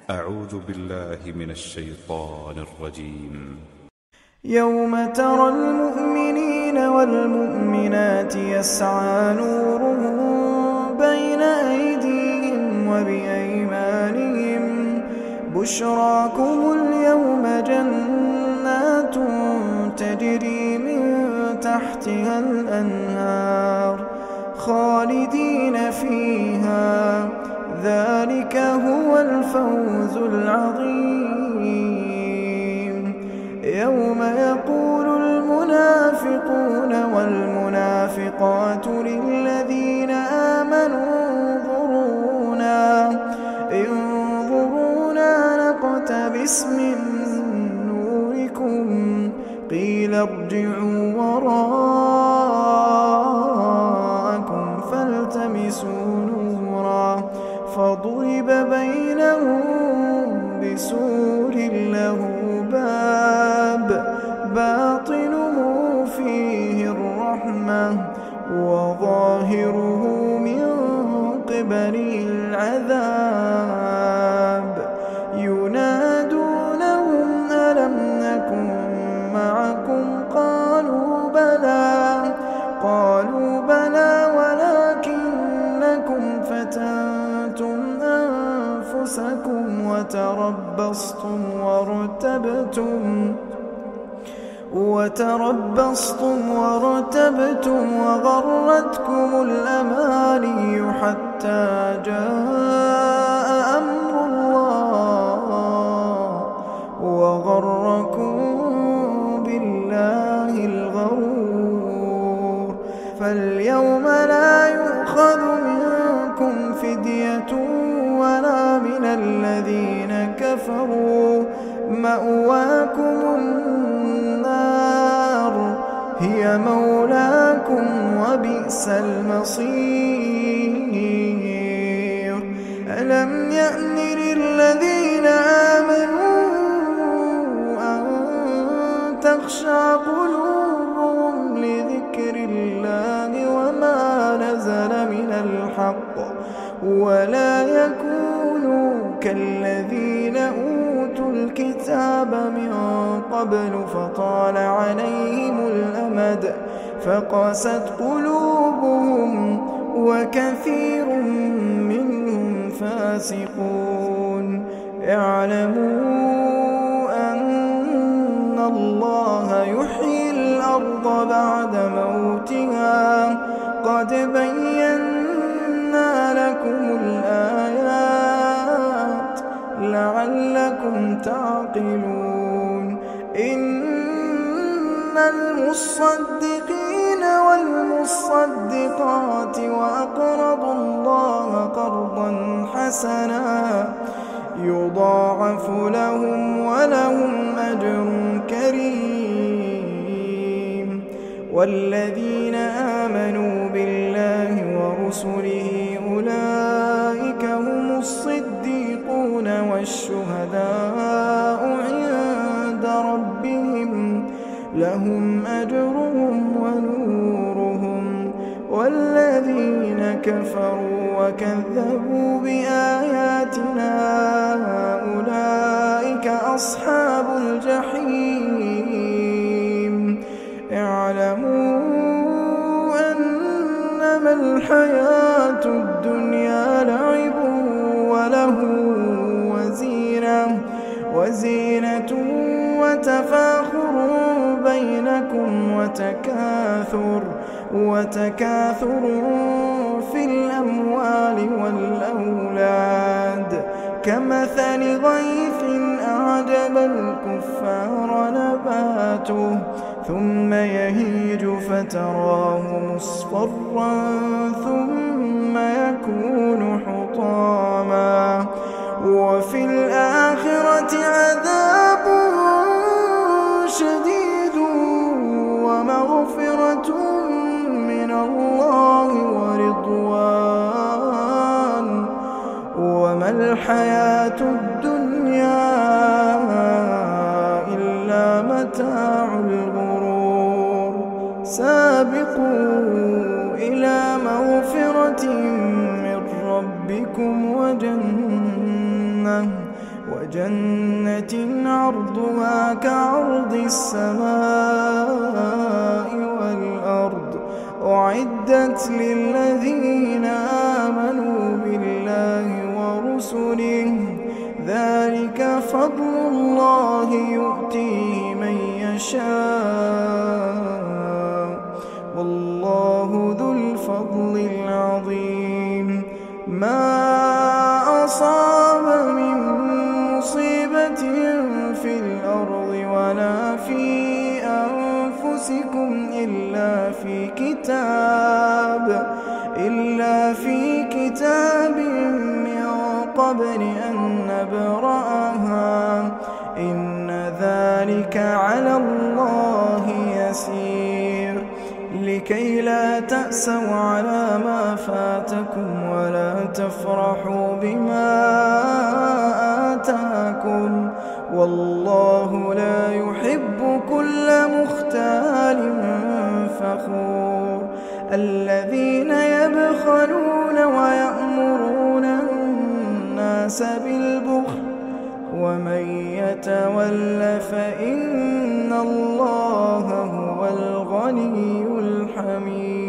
أعوذ بالله من الشيطان الرجيم. يوم ترى المؤمنين والمؤمنات يسعى نورهم بين أيديهم وبأيمانهم بشراكم اليوم جنات تجري من تحتها الأنهار خالدين فيها ذلك هو الفوز العظيم. يوم يقول المنافقون والمنافقات للذين آمنوا انظرونا نقتبس من نوركم قيل ارجعوا وراءكم فالتمسوا نورا فضرب بينهم بسور له باب باطنه فيه الرحمة وظاهره من قبله العذاب ينادونهم ألم نكن معكم قالوا بلى ولكنكم فتنتم أنفسكم وتربصتم وارتبتم وغرتكم الأماني حتى جاء أمر الله وغركم بالله الغرور. فاليوم لا يؤخذ منكم فدية ولا من الذين كفروا مأواكم النار هي مولاكم وبئس المصير. ألم يأن للذين آمنوا أن تخشع قلوبهم لذكر الله وما نزل من الحق ولا يكونوا كالذين أوتوا الكتاب من قبل فطال عليهم الأمد فقست قلوبهم وكثير منهم فاسقون. اعلموا أن الله يحيي الأرض بعد موتها قد بينا لكم الآيات لعلكم تعقلون. إن المصدقين والمصدقات وأقرضوا الله قرضا حسنا يضاعف لهم ولهم أجر كريم. والذين آمنوا بالله ورسله أولئك هم الصديقون والشهداء عند ربهم لهم أجرهم ونورهم. والذين كفروا وكذبوا بآياتنا أولئك أصحاب الجحيم. اعلموا أنما الحياة الدنيا لعب وله وزينة وتفاخر بينكم وتكاثر في الأموال والأولاد كمثل غيث أعجب الكفار نباته ثم يهيج فتراه مصفرا ثم يكون حطاما وفي الآخرة عذاب شديد ومغفرة من الله ورضوان وما الحياة الدنيا إلا متاع الغرور. سابقوا إلى مغفرة من ربكم وجنة عرضها كعرض السماء والأرض أعدت للذين آمنوا بالله ورسله ذلك فضل الله يؤتيه من يشاء والله ذو الفضل العظيم ما أصاب من مصيبة في الأرض ولا في أنفسكم إلا في كتاب من قبل أن نبرأها إن ذلك على الله يسير لكي لا تأسوا على ما فاتكم ولا تفرحوا بما آتاكم والله لا يحب كل مختال فخور الذين يبخلون ويأمرون الناس بالبخل ومن يتول فإن الله هو الغني الحميد